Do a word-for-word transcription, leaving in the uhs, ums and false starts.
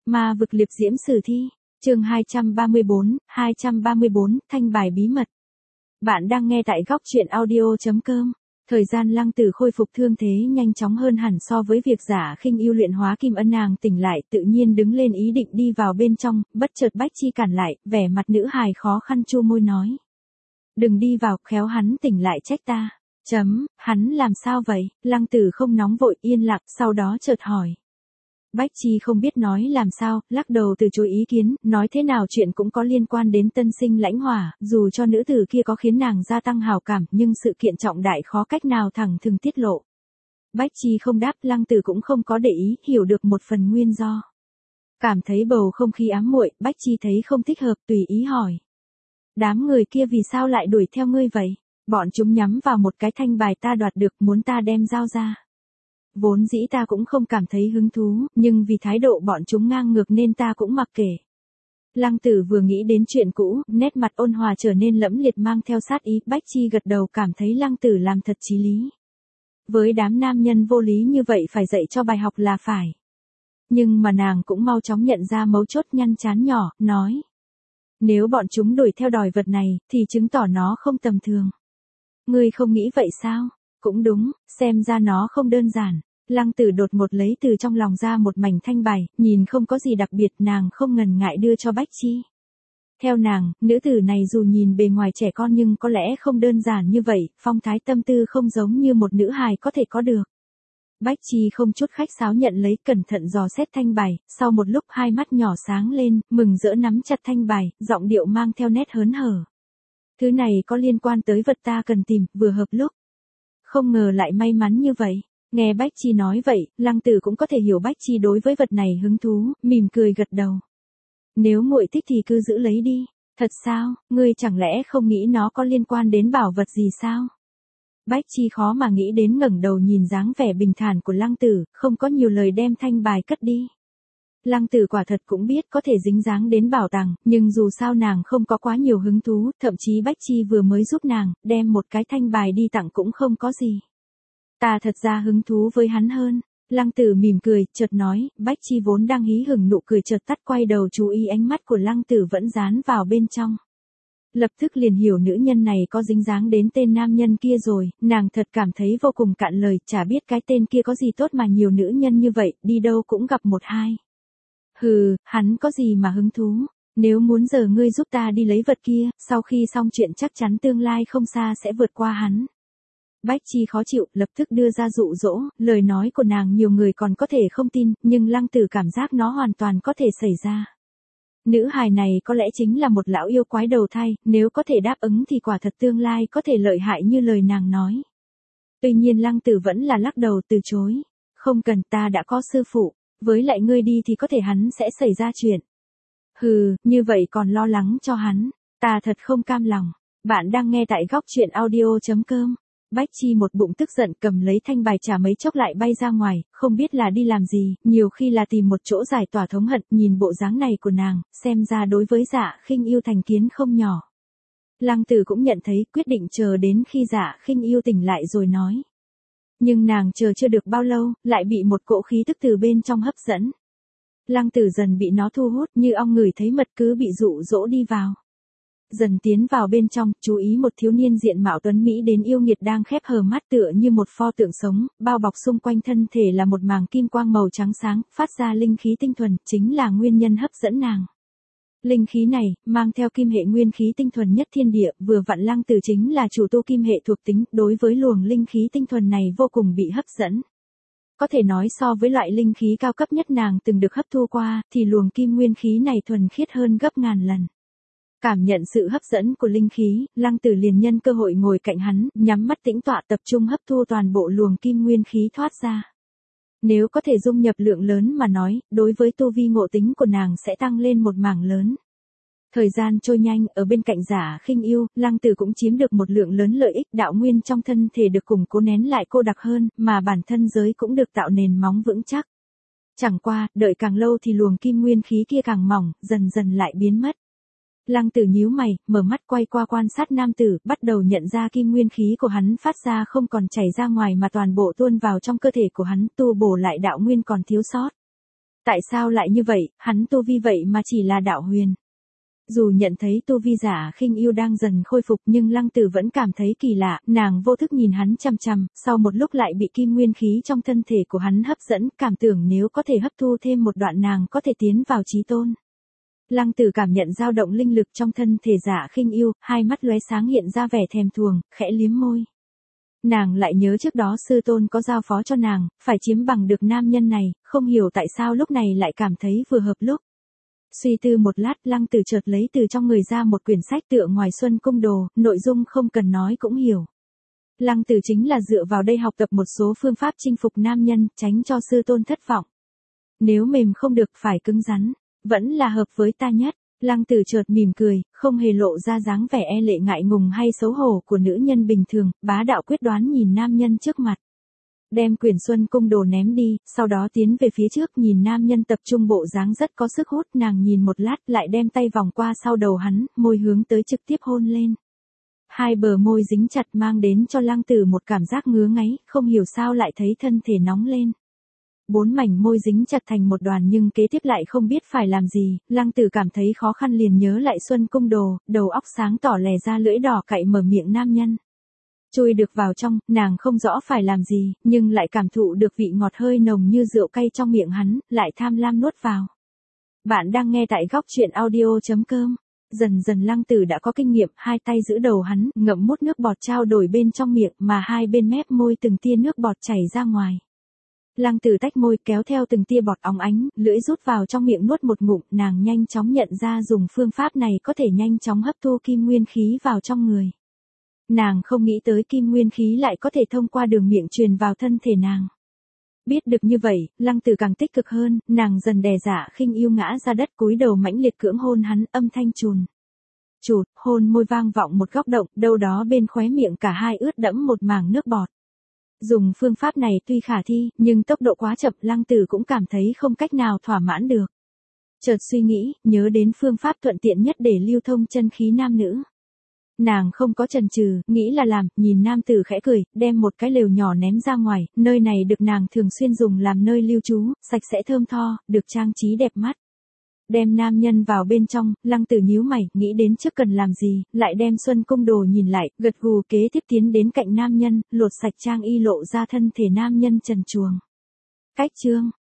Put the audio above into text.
Ma vực liệp diễm sử thi, chương hai trăm ba mươi bốn, hai trăm ba mươi bốn, thanh bài bí mật. Bạn đang nghe tại góc truyện audio chấm com. Thời gian Lăng Tử khôi phục thương thế nhanh chóng hơn hẳn so với việc Giả Khinh Yêu luyện hóa kim ân. Nàng tỉnh lại, tự nhiên đứng lên ý định đi vào bên trong, bất chợt Bách Chi cản lại, vẻ mặt nữ hài khó khăn chu môi nói: "Đừng đi vào, khéo hắn tỉnh lại trách ta." Chấm, hắn làm sao vậy? Lăng Tử không nóng vội, yên lặng, sau đó chợt hỏi. Bách Chi không biết nói làm sao, lắc đầu từ chối ý kiến, nói thế nào chuyện cũng có liên quan đến tân sinh Lãnh Hỏa, dù cho nữ tử kia có khiến nàng gia tăng hào cảm, nhưng sự kiện trọng đại khó cách nào thẳng thừng tiết lộ. Bách Chi không đáp, Lăng Tử cũng không có để ý, hiểu được một phần nguyên do. Cảm thấy bầu không khí ám muội, Bách Chi thấy không thích hợp, tùy ý hỏi: "Đám người kia vì sao lại đuổi theo ngươi vậy?" "Bọn chúng nhắm vào một cái thanh bài ta đoạt được, muốn ta đem giao ra. Vốn dĩ ta cũng không cảm thấy hứng thú, nhưng vì thái độ bọn chúng ngang ngược nên ta cũng mặc kệ." Lăng Tử vừa nghĩ đến chuyện cũ, nét mặt ôn hòa trở nên lẫm liệt mang theo sát ý. Bách Chi gật đầu, cảm thấy Lăng Tử làm thật chí lý. Với đám nam nhân vô lý như vậy phải dạy cho bài học là phải. Nhưng mà nàng cũng mau chóng nhận ra mấu chốt, nhăn trán nhỏ, nói: "Nếu bọn chúng đuổi theo đòi vật này, thì chứng tỏ nó không tầm thường. Ngươi không nghĩ vậy sao?" "Cũng đúng, xem ra nó không đơn giản." Lăng Tử đột một lấy từ trong lòng ra một mảnh thanh bài, nhìn không có gì đặc biệt, nàng không ngần ngại đưa cho Bách Chi. Theo nàng, nữ tử này dù nhìn bề ngoài trẻ con nhưng có lẽ không đơn giản như vậy, phong thái tâm tư không giống như một nữ hài có thể có được. Bách Chi không chút khách sáo nhận lấy, cẩn thận dò xét thanh bài, sau một lúc hai mắt nhỏ sáng lên, mừng rỡ nắm chặt thanh bài, giọng điệu mang theo nét hớn hở. "Thứ này có liên quan tới vật ta cần tìm, vừa hợp lúc. Không ngờ lại may mắn như vậy." Nghe Bách Chi nói vậy, Lăng Tử cũng có thể hiểu Bách Chi đối với vật này hứng thú, mỉm cười gật đầu. "Nếu muội thích thì cứ giữ lấy đi." "Thật sao, ngươi chẳng lẽ không nghĩ nó có liên quan đến bảo vật gì sao?" Bách Chi khó mà nghĩ đến, ngẩng đầu nhìn dáng vẻ bình thản của Lăng Tử, không có nhiều lời đem thanh bài cất đi. Lăng Tử quả thật cũng biết có thể dính dáng đến bảo tàng, nhưng dù sao nàng không có quá nhiều hứng thú, thậm chí Bách Chi vừa mới giúp nàng, đem một cái thanh bài đi tặng cũng không có gì. "Ta thật ra hứng thú với hắn hơn." Lăng Tử mỉm cười, chợt nói. Bách Chi vốn đang hí hửng, nụ cười chợt tắt, quay đầu chú ý ánh mắt của Lăng Tử vẫn dán vào bên trong. Lập tức liền hiểu nữ nhân này có dính dáng đến tên nam nhân kia rồi, nàng thật cảm thấy vô cùng cạn lời, chả biết cái tên kia có gì tốt mà nhiều nữ nhân như vậy, đi đâu cũng gặp một hai. "Hừ, hắn có gì mà hứng thú, nếu muốn giờ ngươi giúp ta đi lấy vật kia, sau khi xong chuyện chắc chắn tương lai không xa sẽ vượt qua hắn." Bách Chi khó chịu, lập tức đưa ra dụ dỗ, lời nói của nàng nhiều người còn có thể không tin, nhưng Lăng Tử cảm giác nó hoàn toàn có thể xảy ra. Nữ hài này có lẽ chính là một lão yêu quái đầu thai, nếu có thể đáp ứng thì quả thật tương lai có thể lợi hại như lời nàng nói. Tuy nhiên Lăng Tử vẫn là lắc đầu từ chối. "Không cần, ta đã có sư phụ, với lại ngươi đi thì có thể hắn sẽ xảy ra chuyện." "Hừ, như vậy còn lo lắng cho hắn, ta thật không cam lòng." Bạn đang nghe tại góc truyện audio chấm com. Bách Chi một bụng tức giận, cầm lấy thanh bài trả mấy chốc lại bay ra ngoài, không biết là đi làm gì, nhiều khi là tìm một chỗ giải tỏa thống hận. Nhìn bộ dáng này của nàng, xem ra đối với Dạ Khinh Yêu thành kiến không nhỏ. Lăng Tử cũng nhận thấy, quyết định chờ đến khi Dạ Khinh Yêu tỉnh lại rồi nói. Nhưng nàng chờ chưa được bao lâu, lại bị một cỗ khí tức từ bên trong hấp dẫn. Lăng Tử dần bị nó thu hút, như ong ngửi thấy mật cứ bị dụ dỗ đi vào. Dần tiến vào bên trong, chú ý một thiếu niên diện mạo tuấn mỹ đến yêu nghiệt đang khép hờ mắt tựa như một pho tượng sống, bao bọc xung quanh thân thể là một màng kim quang màu trắng sáng, phát ra linh khí tinh thuần, chính là nguyên nhân hấp dẫn nàng. Linh khí này, mang theo kim hệ nguyên khí tinh thuần nhất thiên địa, vừa vặn Lăng Tử chính là chủ tu kim hệ thuộc tính, đối với luồng linh khí tinh thuần này vô cùng bị hấp dẫn. Có thể nói so với loại linh khí cao cấp nhất nàng từng được hấp thu qua, thì luồng kim nguyên khí này thuần khiết hơn gấp ngàn lần. Cảm nhận sự hấp dẫn của linh khí, Lăng Tử liền nhân cơ hội ngồi cạnh hắn, nhắm mắt tĩnh tọa tập trung hấp thu toàn bộ luồng kim nguyên khí thoát ra. Nếu có thể dung nhập lượng lớn mà nói, đối với tu vi ngộ tính của nàng sẽ tăng lên một mảng lớn. Thời gian trôi nhanh, ở bên cạnh Giả Khinh Yêu, Lăng Tử cũng chiếm được một lượng lớn lợi ích, đạo nguyên trong thân thể được củng cố nén lại cô đặc hơn, mà bản thân giới cũng được tạo nền móng vững chắc. Chẳng qua, đợi càng lâu thì luồng kim nguyên khí kia càng mỏng, dần dần lại biến mất. Lăng Tử nhíu mày, mở mắt quay qua quan sát nam tử, bắt đầu nhận ra kim nguyên khí của hắn phát ra không còn chảy ra ngoài mà toàn bộ tuôn vào trong cơ thể của hắn, tu bổ lại đạo nguyên còn thiếu sót. Tại sao lại như vậy, hắn tu vi vậy mà chỉ là đạo huyền. Dù nhận thấy tu vi giả khinh yêu đang dần khôi phục nhưng Lăng Tử vẫn cảm thấy kỳ lạ, nàng vô thức nhìn hắn chằm chằm, sau một lúc lại bị kim nguyên khí trong thân thể của hắn hấp dẫn, cảm tưởng nếu có thể hấp thu thêm một đoạn nàng có thể tiến vào chí tôn. Lăng Tử cảm nhận dao động linh lực trong thân thể giả khinh yêu, hai mắt lóe sáng hiện ra vẻ thèm thuồng, khẽ liếm môi. Nàng lại nhớ trước đó sư tôn có giao phó cho nàng, phải chiếm bằng được nam nhân này, không hiểu tại sao lúc này lại cảm thấy vừa hợp lúc. Suy tư một lát, Lăng Tử chợt lấy từ trong người ra một quyển sách tựa ngoài Xuân Cung Đồ, nội dung không cần nói cũng hiểu. Lăng Tử chính là dựa vào đây học tập một số phương pháp chinh phục nam nhân, tránh cho sư tôn thất vọng. Nếu mềm không được phải cứng rắn, vẫn là hợp với ta nhất. Lăng Tử chợt mỉm cười, không hề lộ ra dáng vẻ e lệ ngại ngùng hay xấu hổ của nữ nhân bình thường, bá đạo quyết đoán nhìn nam nhân trước mặt. Đem quyển Xuân Cung Đồ ném đi, sau đó tiến về phía trước nhìn nam nhân tập trung bộ dáng rất có sức hút, nàng nhìn một lát lại đem tay vòng qua sau đầu hắn, môi hướng tới trực tiếp hôn lên. Hai bờ môi dính chặt mang đến cho Lăng Tử một cảm giác ngứa ngáy, không hiểu sao lại thấy thân thể nóng lên. Bốn mảnh môi dính chặt thành một đoàn nhưng kế tiếp lại không biết phải làm gì, Lăng Tử cảm thấy khó khăn liền nhớ lại Xuân Cung Đồ, đầu óc sáng tỏ lè ra lưỡi đỏ cạy mở miệng nam nhân. Chui được vào trong, nàng không rõ phải làm gì, nhưng lại cảm thụ được vị ngọt hơi nồng như rượu cay trong miệng hắn, lại tham lam nuốt vào. Bạn đang nghe tại góc truyện audio chấm com. Dần dần Lăng Tử đã có kinh nghiệm, hai tay giữ đầu hắn, ngậm mút nước bọt trao đổi bên trong miệng mà hai bên mép môi từng tia nước bọt chảy ra ngoài. Lăng Tử tách môi kéo theo từng tia bọt óng ánh, lưỡi rút vào trong miệng nuốt một ngụm, nàng nhanh chóng nhận ra dùng phương pháp này có thể nhanh chóng hấp thu kim nguyên khí vào trong người. Nàng không nghĩ tới kim nguyên khí lại có thể thông qua đường miệng truyền vào thân thể nàng. Biết được như vậy, Lăng Tử càng tích cực hơn, nàng dần đè dạ khinh yêu ngã ra đất cúi đầu mãnh liệt cưỡng hôn hắn, âm thanh chùn. Chụt, hôn môi vang vọng một góc động, đâu đó bên khóe miệng cả hai ướt đẫm một mảng nước bọt. Dùng phương pháp này tuy khả thi, nhưng tốc độ quá chậm, Lăng Tử cũng cảm thấy không cách nào thỏa mãn được. Chợt suy nghĩ, nhớ đến phương pháp thuận tiện nhất để lưu thông chân khí nam nữ. Nàng không có chần chừ, nghĩ là làm, nhìn nam tử khẽ cười, đem một cái lều nhỏ ném ra ngoài, nơi này được nàng thường xuyên dùng làm nơi lưu trú, sạch sẽ thơm tho, được trang trí đẹp mắt. Đem nam nhân vào bên trong, Lăng Tử nhíu mày, nghĩ đến trước cần làm gì, lại đem Xuân Cung Đồ nhìn lại, gật gù kế tiếp tiến đến cạnh nam nhân, lột sạch trang y lộ ra thân thể nam nhân trần truồng. Cách chương